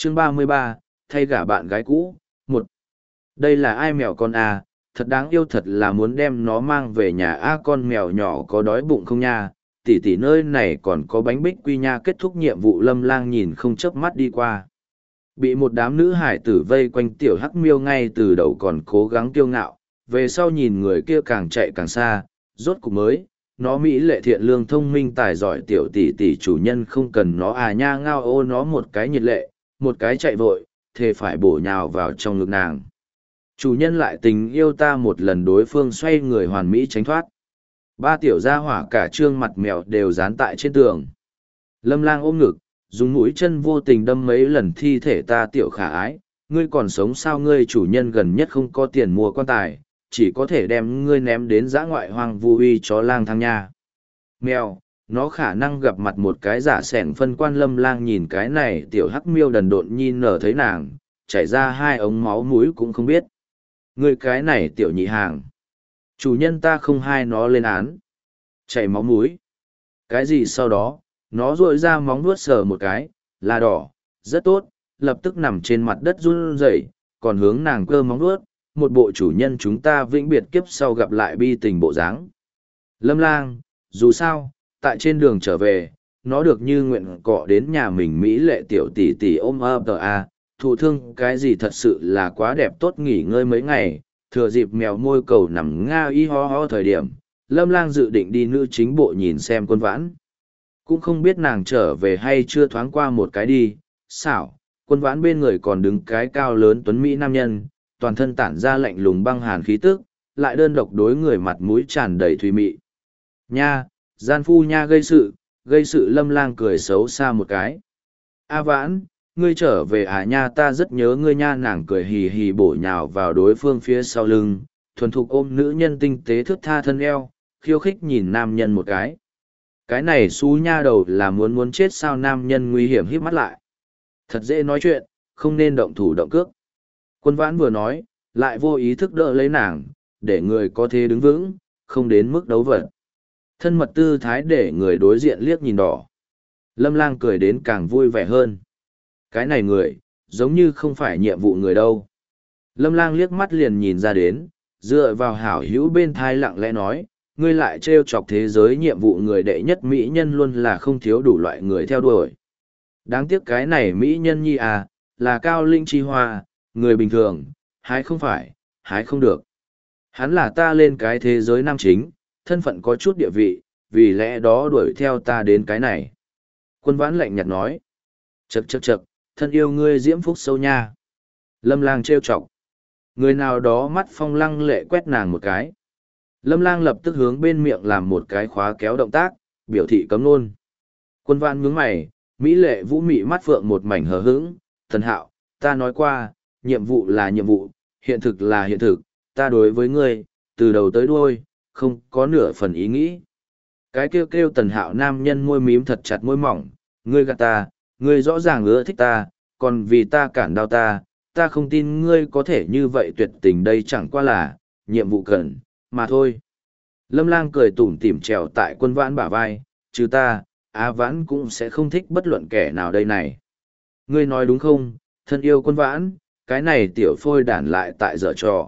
Chương 33, thay gả bạn gái cũ. Một. Đây là ai mèo con à, thật đáng yêu, thật là muốn đem nó mang về nhà a. Con mèo nhỏ có đói bụng không nha? Tỷ tỷ nơi này còn có bánh bích quy nha. Kết thúc nhiệm vụ, Lâm Lang nhìn không chớp mắt đi qua. Bị một đám nữ hải tử vây quanh, tiểu hắc miêu ngay từ đầu còn cố gắng kiêu ngạo, về sau nhìn người kia càng chạy càng xa, rốt cục mới, nó mỹ lệ thiện lương thông minh tài giỏi tiểu tỷ tỷ chủ nhân không cần nó à nha. Ngao ô, nó một cái nhiệt lệ, một cái chạy vội, thề phải bổ nhào vào trong ngực nàng. Chủ nhân lại tình yêu ta một lần, đối phương xoay người hoàn mỹ tránh thoát. Ba tiểu gia hỏa cả trương mặt mèo đều dán tại trên tường. Lâm Lang ôm ngực, dùng mũi chân vô tình đâm mấy lần thi thể ta. Tiểu khả ái, ngươi còn sống sao? Ngươi chủ nhân gần nhất không có tiền mua quan tài, chỉ có thể đem ngươi ném đến dã ngoại hoang vu uy chó lang thang nha. Mèo, nó khả năng gặp mặt một cái giả sẻng phân quan. Lâm Lang nhìn cái này tiểu hắc miêu đần độn nhìn nở thấy nàng, chảy ra hai ống máu mũi cũng không biết. Ngươi cái này tiểu nhị hàng, chủ nhân ta không hai nó lên án. Chảy máu mũi. Cái gì? Sau đó, nó duỗi ra móng vuốt sờ một cái, là đỏ, rất tốt, lập tức nằm trên mặt đất run rẩy, còn hướng nàng cơ móng vuốt, một bộ chủ nhân chúng ta vĩnh biệt kiếp sau gặp lại bi tình bộ dáng. Lâm Lang, dù sao, tại trên đường trở về, nó được như nguyện cọ đến nhà mình mỹ lệ tiểu tỷ tỷ ôm ấp a. Thụ thương cái gì thật sự là quá đẹp, tốt nghỉ ngơi mấy ngày. Thừa dịp mèo môi cầu nằm nga y ho ho thời điểm, Lâm Lang dự định đi nữ chính bộ nhìn xem Quân Vãn. Cũng không biết nàng trở về hay chưa, thoáng qua một cái đi. Xảo, Quân Vãn bên người còn đứng cái cao lớn tuấn mỹ nam nhân, toàn thân tản ra lạnh lùng băng hàn khí tức, lại đơn độc đối người mặt mũi tràn đầy thùy mị. Nha, gian phu nha, gây sự. Lâm Lang cười xấu xa một cái. A Vãn, ngươi trở về à nha, ta rất nhớ ngươi nha. Nàng cười hì hì bổ nhào vào đối phương phía sau lưng, thuần thục ôm nữ nhân tinh tế thướt tha thân eo, khiêu khích nhìn nam nhân một cái. Cái này xú nha đầu là muốn chết sao? Nam nhân nguy hiểm híp mắt lại. Thật dễ nói chuyện, không nên động thủ động cước. Quân Vãn vừa nói, lại vô ý thức đỡ lấy nàng, để người có thế đứng vững, không đến mức đấu vật. Thân mật tư thái để người đối diện liếc nhìn đỏ. Lâm Lang cười đến càng vui vẻ hơn. Cái này người, giống như không phải nhiệm vụ người đâu. Lâm Lang liếc mắt liền nhìn ra đến, dựa vào hảo hữu bên thai lặng lẽ nói, ngươi lại trêu chọc thế giới nhiệm vụ người đệ nhất mỹ nhân luôn là không thiếu đủ loại người theo đuổi. Đáng tiếc cái này mỹ nhân nhi à, là cao linh chi hoa, người bình thường, hái không phải, hái không được. Hắn là ta lên cái thế giới nam chính, thân phận có chút địa vị, vì lẽ đó đuổi theo ta đến cái này. Quân Vãn lạnh nhạt nói, chậc, thân yêu ngươi diễm phúc sâu nha. Lâm Lang trêu chọc. Người nào đó mắt phong lăng lệ quét nàng một cái. Lâm Lang lập tức hướng bên miệng làm một cái khóa kéo động tác, biểu thị cấm luôn. Quân Vãn nhướng mày, mỹ lệ vũ mị mắt phượng một mảnh hờ hững. Thần Hạo, ta nói qua, nhiệm vụ là nhiệm vụ, hiện thực là hiện thực, ta đối với ngươi, từ đầu tới đuôi, không có nửa phần ý nghĩ. Cái kêu kêu Tần Hạo nam nhân môi mím thật chặt môi mỏng, ngươi gạt ta, ngươi rõ ràng ưa thích ta, còn vì ta cản đau ta không tin ngươi có thể như vậy tuyệt tình, đây chẳng qua là nhiệm vụ cần mà thôi. Lâm Lang cười tủm tỉm trèo tại Quân Vãn bả vai, trừ ta, Á Vãn cũng sẽ không thích bất luận kẻ nào đây này. Ngươi nói đúng không, thân yêu Quân Vãn, cái này tiểu phôi đản lại tại giở trò.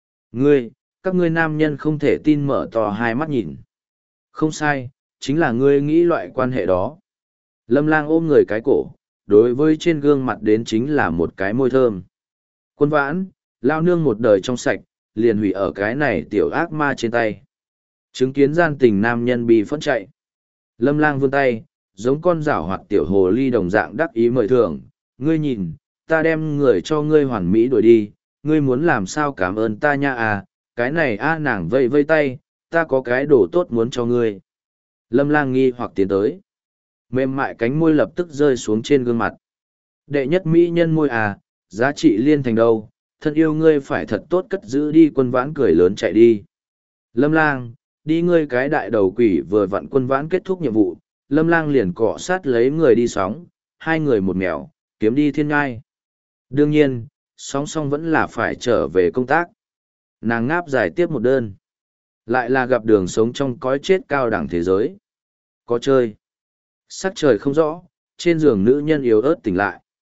Các ngươi nam nhân không thể tin mở to hai mắt nhìn. Không sai, chính là ngươi nghĩ loại quan hệ đó. Lâm Lang ôm người cái cổ, đối với trên gương mặt đến chính là một cái môi thơm. Quân Vãn, lao nương một đời trong sạch, liền hủy ở cái này tiểu ác ma trên tay. Chứng kiến gian tình nam nhân bị phẫn chạy. Lâm Lang vươn tay, giống con rảo hoạt tiểu hồ ly đồng dạng đắc ý mời thưởng. Ngươi nhìn, ta đem người cho ngươi hoàn mỹ đuổi đi, ngươi muốn làm sao cảm ơn ta nha à, cái này a. Nàng vây vây tay, ta có cái đồ tốt muốn cho ngươi. Lâm Lang nghi hoặc tiến tới. Mềm mại cánh môi lập tức rơi xuống trên gương mặt. Đệ nhất mỹ nhân môi à, giá trị liên thành đâu, thân yêu ngươi phải thật tốt cất giữ đi. Quân Vãn cười lớn chạy đi. Lâm Lang, đi ngươi cái đại đầu quỷ. Vừa vặn Quân Vãn kết thúc nhiệm vụ, Lâm Lang liền cọ sát lấy người đi sóng, hai người một mèo, kiếm đi thiên ngai. Đương nhiên, song song vẫn là phải trở về công tác. Nàng ngáp dài tiếp một đơn. Lại là gặp đường sống trong cõi chết cao đẳng thế giới. Có chơi. Sắc trời không rõ, trên giường nữ nhân yếu ớt tỉnh lại.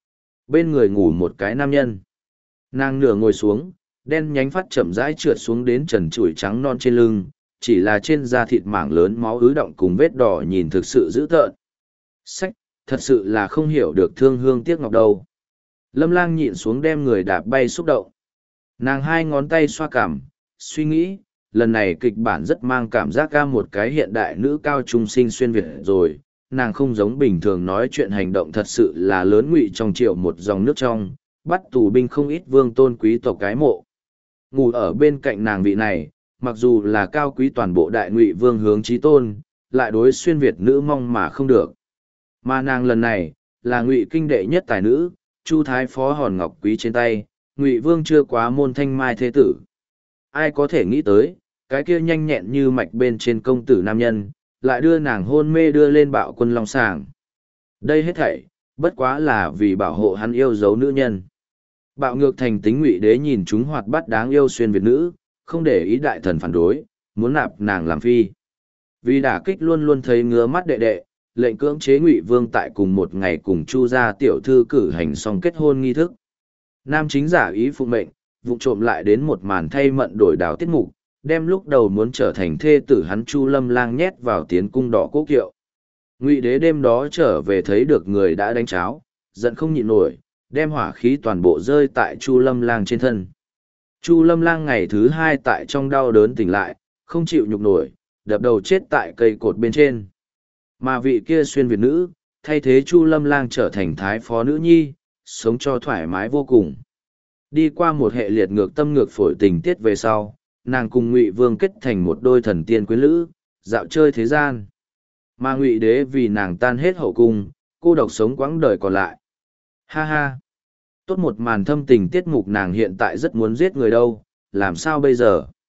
Bên người ngủ một cái nam nhân. Nàng nửa ngồi xuống, đen nhánh phát chậm rãi trượt xuống đến trần trụi trắng non trên lưng, chỉ là trên da thịt mảng lớn máu ứ động cùng vết đỏ nhìn thực sự dữ tợn. Sách, thật sự là không hiểu được thương hương tiếc ngọc đâu. Lâm Lang nhịn xuống đem người đạp bay xúc động. Nàng hai ngón tay xoa cằm, suy nghĩ, lần này kịch bản rất mang cảm giác ca một cái hiện đại nữ cao trung sinh xuyên Việt rồi, nàng không giống bình thường nói chuyện hành động thật sự là lớn ngụy trong triệu một dòng nước trong, bắt tù binh không ít vương tôn quý tộc cái mộ. Ngủ ở bên cạnh nàng vị này, mặc dù là cao quý toàn bộ đại ngụy vương hướng chí tôn, lại đối xuyên Việt nữ mong mà không được. Mà nàng lần này, là ngụy kinh đệ nhất tài nữ, Chu Thái Phó hòn ngọc quý trên tay, ngụy vương chưa quá môn thanh mai thế tử. Ai có thể nghĩ tới, cái kia nhanh nhẹn như mạch bên trên công tử nam nhân, lại đưa nàng hôn mê đưa lên bạo quân long sàng. Đây hết thảy, bất quá là vì bảo hộ hắn yêu dấu nữ nhân. Bạo ngược thành tính ngụy đế nhìn chúng hoạt bát đáng yêu xuyên Việt nữ, không để ý đại thần phản đối, muốn nạp nàng làm phi. Vì đả kích luôn luôn thấy ngứa mắt đệ đệ, lệnh cưỡng chế ngụy vương tại cùng một ngày cùng Chu gia tiểu thư cử hành xong kết hôn nghi thức. Nam chính giả ý phụ mệnh, vụng trộm lại đến một màn thay mận đổi đảo tiết mục, đem lúc đầu muốn trở thành thê tử hắn Chu Lâm Lang nhét vào tiến cung đỏ cố kiệu. Ngụy đế đêm đó trở về thấy được người đã đánh cháo, giận không nhịn nổi, đem hỏa khí toàn bộ rơi tại Chu Lâm Lang trên thân. Chu Lâm Lang ngày thứ hai tại trong đau đớn tỉnh lại, không chịu nhục nổi, đập đầu chết tại cây cột bên trên. Mà vị kia xuyên Việt nữ, thay thế Chu Lâm Lang trở thành thái phó nữ nhi, sống cho thoải mái vô cùng. Đi qua một hệ liệt ngược tâm ngược phổi tình tiết về sau, nàng cùng Ngụy Vương kết thành một đôi thần tiên quyến lữ, dạo chơi thế gian. Mà Ngụy Đế vì nàng tan hết hậu cung, cô độc sống quãng đời còn lại. Ha ha! Tốt một màn thâm tình tiết mục nàng hiện tại rất muốn giết người đâu, làm sao bây giờ?